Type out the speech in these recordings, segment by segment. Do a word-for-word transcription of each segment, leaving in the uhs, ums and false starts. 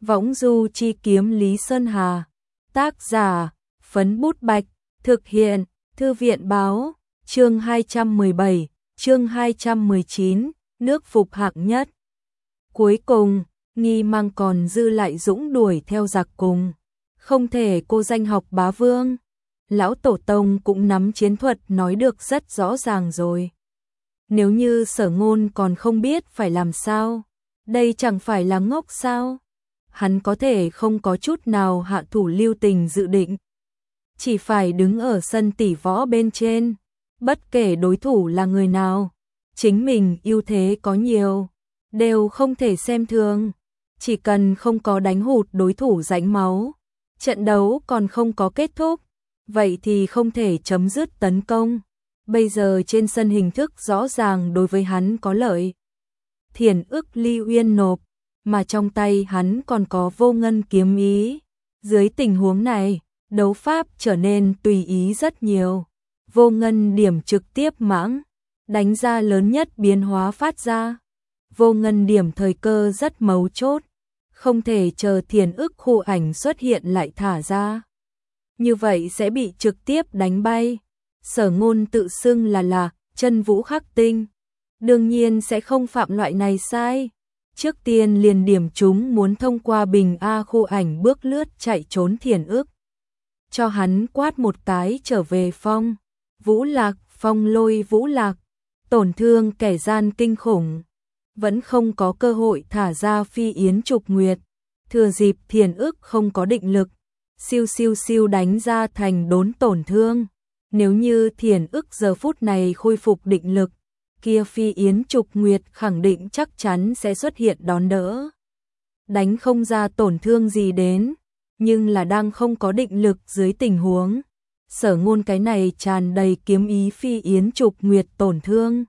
Võng du chi kiếm Lý Sơn Hà. Tác giả, Phấn Bút Bạch. Thực hiện, Thư viện Báo. Chương hai trăm mười bảy, chương hai trăm mười chín, nước phục hạng nhất. Cuối cùng, Nghi Mang còn dư lại dũng đuổi theo giặc cùng. Không thể cô danh học bá vương. Lão Tổ Tông cũng nắm chiến thuật nói được rất rõ ràng rồi. Nếu như Sở Ngôn còn không biết phải làm sao, đây chẳng phải là ngốc sao? Hắn có thể không có chút nào hạ thủ lưu tình dự định. Chỉ phải đứng ở sân tỷ võ bên trên, bất kể đối thủ là người nào, chính mình ưu thế có nhiều, đều không thể xem thường. Chỉ cần không có đánh hụt đối thủ rãnh máu, trận đấu còn không có kết thúc, vậy thì không thể chấm dứt tấn công. Bây giờ trên sân hình thức rõ ràng đối với hắn có lợi. Thiền ức Ly Uyên nộp, mà trong tay hắn còn có vô ngân kiếm ý. Dưới tình huống này, đấu pháp trở nên tùy ý rất nhiều. Vô ngân điểm trực tiếp mãng, đánh ra lớn nhất biến hóa phát ra. Vô ngân điểm thời cơ rất mấu chốt, không thể chờ thiền ức khu ảnh xuất hiện lại thả ra. Như vậy sẽ bị trực tiếp đánh bay. Sở Ngôn tự xưng là là chân vũ khắc tinh, đương nhiên sẽ không phạm loại này sai. Trước tiên liền điểm chúng muốn thông qua bình A khu ảnh bước lướt chạy trốn thiền ức. Cho hắn quát một cái trở về phong. Vũ lạc, phong lôi vũ lạc, tổn thương kẻ gian kinh khủng. Vẫn không có cơ hội thả ra phi yến trục nguyệt. Thừa dịp thiền ức không có định lực, siêu siêu siêu đánh ra thành đốn tổn thương. Nếu như thiền ức giờ phút này khôi phục định lực, kia phi yến trục nguyệt khẳng định chắc chắn sẽ xuất hiện đón đỡ. Đánh không ra tổn thương gì đến, nhưng là đang không có định lực dưới tình huống. Sở Ngôn cái này tràn đầy kiếm ý phi yến trục nguyệt tổn thương.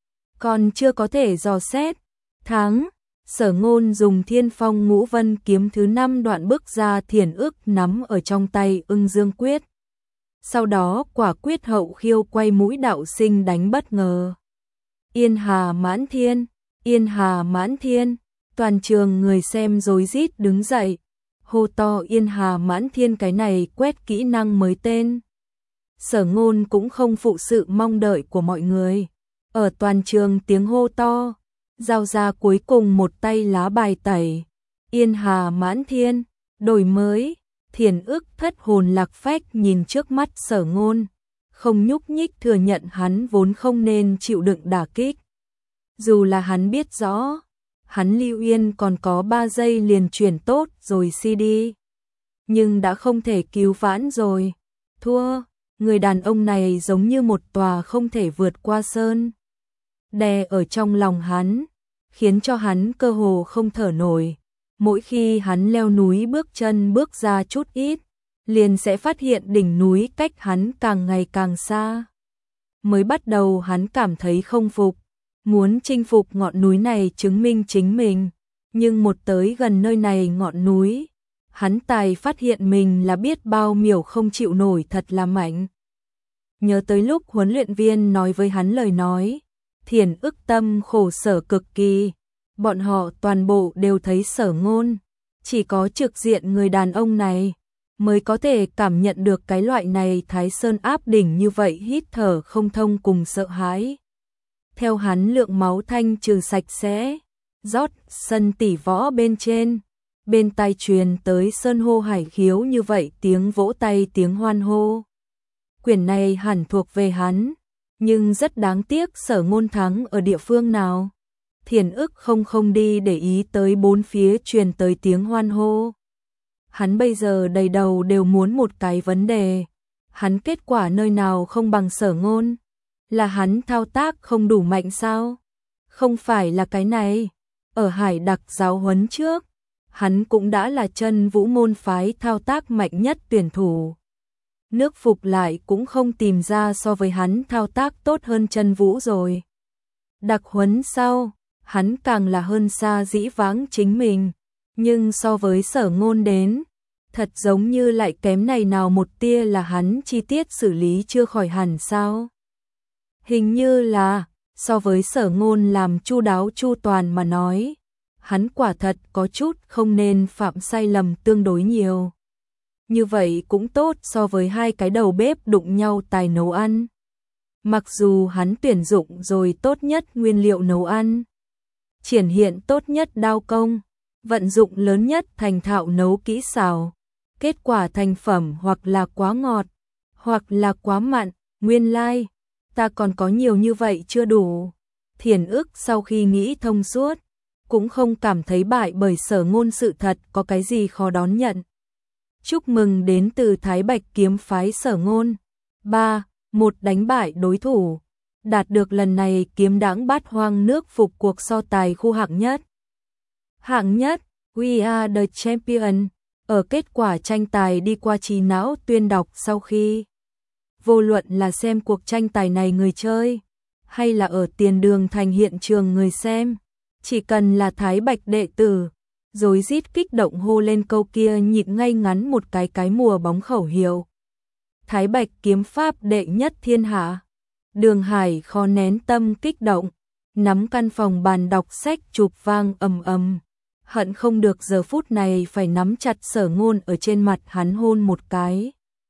Còn chưa có thể dò xét. Thắng, Sở Ngôn dùng Thiên Phong Ngũ Vân kiếm thứ năm đoạn bước ra thiền ức nắm ở trong tay Ưng Dương Quyết. Sau đó quả quyết hậu khiêu quay mũi đạo sinh đánh bất ngờ. Yên hà mãn thiên, yên hà mãn thiên, toàn trường người xem rối rít đứng dậy, hô to yên hà mãn thiên cái này quét kỹ năng mới tên. Sở Ngôn cũng không phụ sự mong đợi của mọi người, ở toàn trường tiếng hô to, giao ra cuối cùng một tay lá bài tẩy. Yên hà mãn thiên, đổi mới. Thiền ức thất hồn lạc phách nhìn trước mắt Sở Ngôn, không nhúc nhích thừa nhận hắn vốn không nên chịu đựng đả kích. Dù là hắn biết rõ, hắn Lưu Yên còn có ba giây liền chuyển tốt rồi xê đê. Nhưng đã không thể cứu vãn rồi. Thua, người đàn ông này giống như một tòa không thể vượt qua sơn. Đè ở trong lòng hắn, khiến cho hắn cơ hồ không thở nổi. Mỗi khi hắn leo núi bước chân bước ra chút ít, liền sẽ phát hiện đỉnh núi cách hắn càng ngày càng xa. Mới bắt đầu hắn cảm thấy không phục, muốn chinh phục ngọn núi này chứng minh chính mình, nhưng một tới gần nơi này ngọn núi, hắn tài phát hiện mình là biết bao miểu không chịu nổi thật là mạnh. Nhớ tới lúc huấn luyện viên nói với hắn lời nói, thiền ức tâm khổ sở cực kỳ. Bọn họ toàn bộ đều thấy Sở Ngôn, chỉ có trực diện người đàn ông này mới có thể cảm nhận được cái loại này Thái Sơn áp đỉnh như vậy hít thở không thông cùng sợ hãi. Theo hắn lượng máu thanh trừ sạch sẽ, rót sân tỷ võ bên trên, bên tai truyền tới sơn hô hải khiếu như vậy tiếng vỗ tay tiếng hoan hô. Quyển này hẳn thuộc về hắn, nhưng rất đáng tiếc Sở Ngôn thắng ở địa phương nào. Thiền ức không không đi để ý tới bốn phía truyền tới tiếng hoan hô. Hắn bây giờ đầy đầu đều muốn một cái vấn đề. Hắn kết quả nơi nào không bằng Sở Ngôn? Là hắn thao tác không đủ mạnh sao? Không phải là cái này. Ở Hải Đặc giáo huấn trước, hắn cũng đã là chân vũ môn phái thao tác mạnh nhất tuyển thủ. Nước phục lại cũng không tìm ra so với hắn thao tác tốt hơn chân vũ rồi. Đặc huấn sau, hắn càng là hơn xa dĩ vãng chính mình, nhưng so với Sở Ngôn đến, thật giống như lại kém này nào một tia là hắn chi tiết xử lý chưa khỏi hẳn sao. Hình như là, so với Sở Ngôn làm chu đáo chu toàn mà nói, hắn quả thật có chút không nên phạm sai lầm tương đối nhiều. Như vậy cũng tốt so với hai cái đầu bếp đụng nhau tài nấu ăn. Mặc dù hắn tuyển dụng rồi tốt nhất nguyên liệu nấu ăn, triển hiện tốt nhất đao công, vận dụng lớn nhất thành thạo nấu kỹ xảo, kết quả thành phẩm hoặc là quá ngọt, hoặc là quá mặn, nguyên lai, like, ta còn có nhiều như vậy chưa đủ. Thiền ức sau khi nghĩ thông suốt, cũng không cảm thấy bại bởi Sở Ngôn sự thật có cái gì khó đón nhận. Chúc mừng đến từ Thái Bạch kiếm phái Sở Ngôn. ba. Một đánh bại đối thủ, đạt được lần này kiếm đãng bát hoang nước phục cuộc so tài khu hạng nhất. Hạng nhất, We are the champion, ở kết quả tranh tài đi qua trí não tuyên đọc sau khi. Vô luận là xem cuộc tranh tài này người chơi, hay là ở tiền đường thành hiện trường người xem, chỉ cần là Thái Bạch đệ tử, rối rít kích động hô lên câu kia nhịn ngay ngắn một cái cái mùa bóng khẩu hiệu. Thái Bạch kiếm pháp đệ nhất thiên hạ. Đường Hải khó nén tâm kích động, nắm căn phòng bàn đọc sách chụp vang ầm ầm, hận không được giờ phút này phải nắm chặt Sở Ngôn ở trên mặt hắn hôn một cái.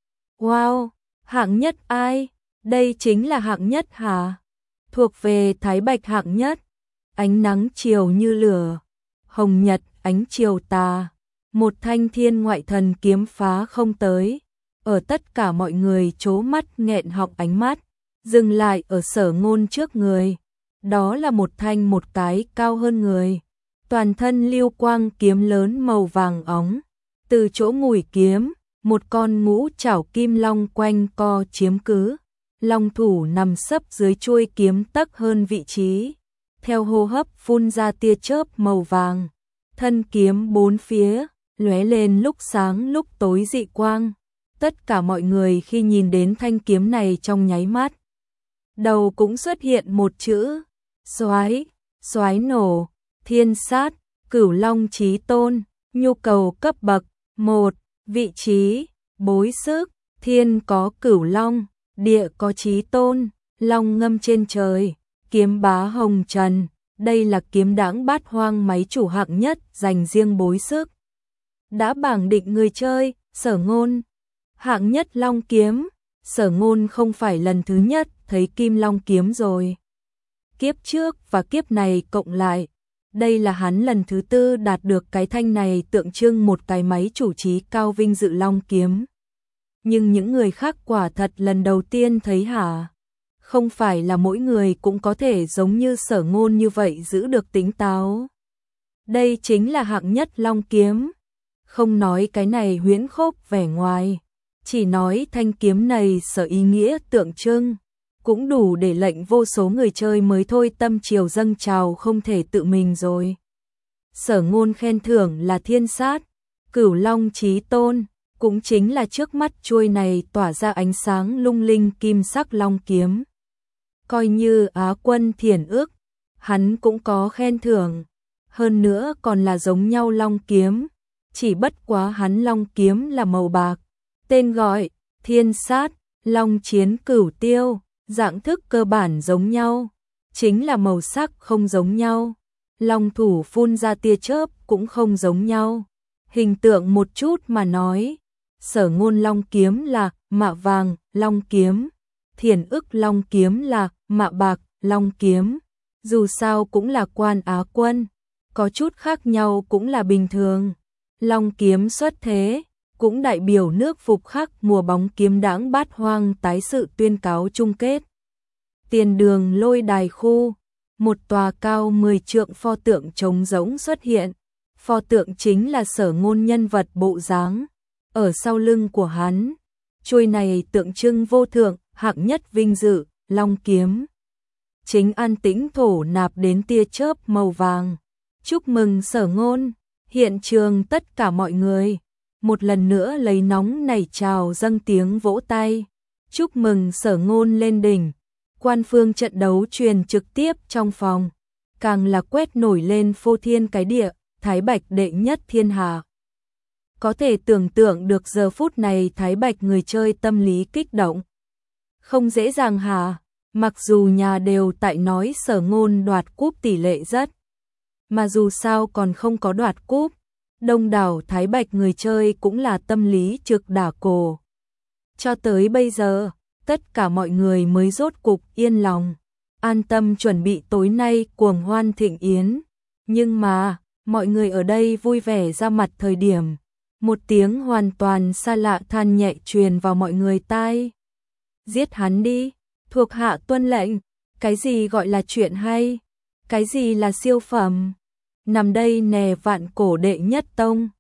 Wow, hạng nhất ai? Đây chính là hạng nhất hả? Thuộc về Thái Bạch hạng nhất. Ánh nắng chiều như lửa, hồng nhật ánh chiều tà, một thanh thiên ngoại thần kiếm phá không tới. Ở tất cả mọi người trố mắt nghẹn họng ánh mắt, dừng lại ở Sở Ngôn trước người. Đó là một thanh một cái cao hơn người, toàn thân lưu quang kiếm lớn màu vàng óng. Từ chỗ mùi kiếm, một con ngũ trảo kim long quanh co chiếm cứ. Long thủ nằm sấp dưới chuôi kiếm tấc hơn vị trí. Theo hô hấp phun ra tia chớp màu vàng. Thân kiếm bốn phía, lóe lên lúc sáng lúc tối dị quang. Tất cả mọi người khi nhìn đến thanh kiếm này trong nháy mắt, đầu cũng xuất hiện một chữ, soái, soái nổ, thiên sát, cửu long chí tôn, nhu cầu cấp bậc, một, vị trí, bối sức, thiên có cửu long, địa có chí tôn, long ngâm trên trời, kiếm bá hồng trần, đây là kiếm đãng bát hoang máy chủ hạng nhất dành riêng bối sức. Đã bảng định người chơi, Sở Ngôn. Hạng nhất long kiếm, Sở Ngôn không phải lần thứ nhất thấy kim long kiếm rồi. Kiếp trước và kiếp này cộng lại, đây là hắn lần thứ tư đạt được cái thanh này tượng trưng một cái máy chủ trí cao vinh dự long kiếm. Nhưng những người khác quả thật lần đầu tiên thấy hả? Không phải là mỗi người cũng có thể giống như Sở Ngôn như vậy giữ được tính táo. Đây chính là hạng nhất long kiếm. Không nói cái này huyễn khốc vẻ ngoài, chỉ nói thanh kiếm này sở ý nghĩa tượng trưng, cũng đủ để lệnh vô số người chơi mới thôi tâm triều dâng trào không thể tự mình rồi. Sở Ngôn khen thưởng là thiên sát, cửu long chí tôn, cũng chính là trước mắt chuôi này tỏa ra ánh sáng lung linh kim sắc long kiếm. Coi như Á quân Thiền Ức, hắn cũng có khen thưởng, hơn nữa còn là giống nhau long kiếm, chỉ bất quá hắn long kiếm là màu bạc. Tên gọi, thiên sát, long chiến cửu tiêu, dạng thức cơ bản giống nhau, chính là màu sắc không giống nhau. Long thủ phun ra tia chớp cũng không giống nhau. Hình tượng một chút mà nói, Sở Ngôn long kiếm là mạ vàng, long kiếm, Thiền Ức long kiếm là mạ bạc, long kiếm. Dù sao cũng là quan Á quân, có chút khác nhau cũng là bình thường. Long kiếm xuất thế, cũng đại biểu nước phục khắc mùa bóng kiếm đãng bát hoang tái sự tuyên cáo chung kết. Tiền đường lôi đài khu, một tòa cao mười trượng pho tượng trống rỗng xuất hiện. Pho tượng chính là Sở Ngôn nhân vật bộ dáng. Ở sau lưng của hắn, chuôi này tượng trưng vô thượng, hạng nhất vinh dự, long kiếm. Chính an tĩnh thổ nạp đến tia chớp màu vàng. Chúc mừng Sở Ngôn, hiện trường tất cả mọi người một lần nữa lấy nóng nảy trào dâng tiếng vỗ tay. Chúc mừng Sở Ngôn lên đỉnh. Quan phương trận đấu truyền trực tiếp trong phòng, càng là quét nổi lên phô thiên cái địa, Thái Bạch đệ nhất thiên hạ. Có thể tưởng tượng được giờ phút này Thái Bạch người chơi tâm lý kích động. Không dễ dàng hả? Mặc dù nhà đều tại nói Sở Ngôn đoạt cúp tỷ lệ rất mà dù sao còn không có đoạt cúp, đông đảo Thái Bạch người chơi cũng là tâm lý trực đả cổ. Cho tới bây giờ, tất cả mọi người mới rốt cục yên lòng, an tâm chuẩn bị tối nay cuồng hoan thịnh yến. Nhưng mà, mọi người ở đây vui vẻ ra mặt thời điểm, một tiếng hoàn toàn xa lạ than nhẹ truyền vào mọi người tai. Giết hắn đi, thuộc hạ tuân lệnh, cái gì gọi là chuyện hay, cái gì là siêu phẩm. Nằm đây nè vạn cổ đệ nhất tông,